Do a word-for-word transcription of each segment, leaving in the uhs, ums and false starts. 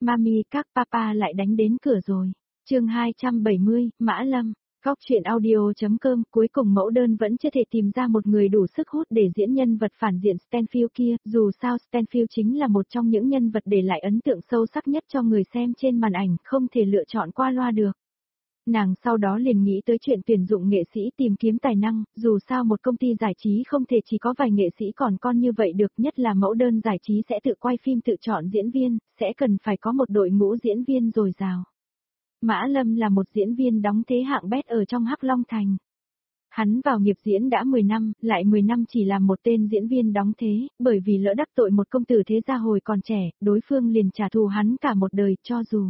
Mami các papa lại đánh đến cửa rồi. Chương hai trăm bảy mươi, Mã Lâm. Góc truyện audio.com. Cuối cùng mẫu đơn vẫn chưa thể tìm ra một người đủ sức hút để diễn nhân vật phản diện Stanfield kia, dù sao Stanfield chính là một trong những nhân vật để lại ấn tượng sâu sắc nhất cho người xem trên màn ảnh, không thể lựa chọn qua loa được. Nàng sau đó liền nghĩ tới chuyện tuyển dụng nghệ sĩ tìm kiếm tài năng, dù sao một công ty giải trí không thể chỉ có vài nghệ sĩ còn con như vậy được, nhất là mẫu đơn giải trí sẽ tự quay phim tự chọn diễn viên, sẽ cần phải có một đội ngũ diễn viên dồi dào. Mã Lâm là một diễn viên đóng thế hạng bét ở trong Hắc Long Thành. Hắn vào nghiệp diễn đã mười năm, lại mười năm chỉ làm một tên diễn viên đóng thế, bởi vì lỡ đắc tội một công tử thế gia hồi còn trẻ, đối phương liền trả thù hắn cả một đời, cho dù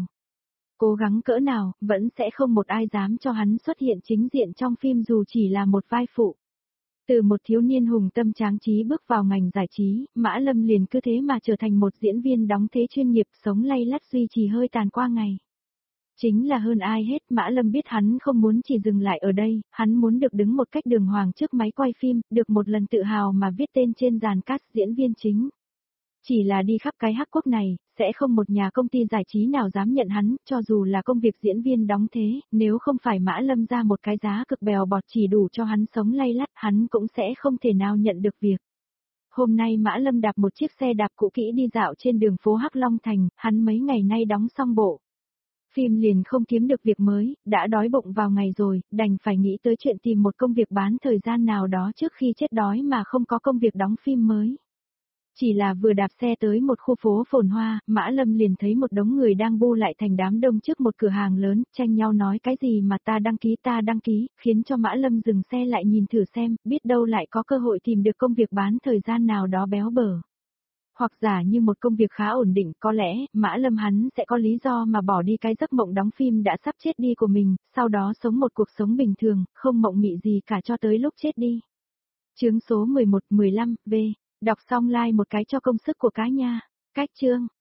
cố gắng cỡ nào, vẫn sẽ không một ai dám cho hắn xuất hiện chính diện trong phim dù chỉ là một vai phụ. Từ một thiếu niên hùng tâm tráng trí bước vào ngành giải trí, Mã Lâm liền cứ thế mà trở thành một diễn viên đóng thế chuyên nghiệp, sống lay lắt duy trì hơi tàn qua ngày. Chính là hơn ai hết, Mã Lâm biết hắn không muốn chỉ dừng lại ở đây, hắn muốn được đứng một cách đường hoàng trước máy quay phim, được một lần tự hào mà viết tên trên dàn cast diễn viên chính. Chỉ là đi khắp cái Hắc Quốc này, sẽ không một nhà công ty giải trí nào dám nhận hắn, cho dù là công việc diễn viên đóng thế, nếu không phải Mã Lâm ra một cái giá cực bèo bọt chỉ đủ cho hắn sống lay lắt, hắn cũng sẽ không thể nào nhận được việc. Hôm nay Mã Lâm đạp một chiếc xe đạp cũ kỹ đi dạo trên đường phố Hắc Long Thành, hắn mấy ngày nay đóng xong bộ phim liền không kiếm được việc mới, đã đói bụng vào ngày rồi, đành phải nghĩ tới chuyện tìm một công việc bán thời gian nào đó trước khi chết đói mà không có công việc đóng phim mới. Chỉ là vừa đạp xe tới một khu phố phồn hoa, Mã Lâm liền thấy một đống người đang bu lại thành đám đông trước một cửa hàng lớn, tranh nhau nói cái gì mà ta đăng ký ta đăng ký, khiến cho Mã Lâm dừng xe lại nhìn thử xem, biết đâu lại có cơ hội tìm được công việc bán thời gian nào đó béo bở. Hoặc giả như một công việc khá ổn định, có lẽ, Mã Lâm hắn sẽ có lý do mà bỏ đi cái giấc mộng đóng phim đã sắp chết đi của mình, sau đó sống một cuộc sống bình thường, không mộng mị gì cả cho tới lúc chết đi. Chương số mười một mười lăm, V. Đọc xong like một cái cho công sức của cá nha. Cách chương.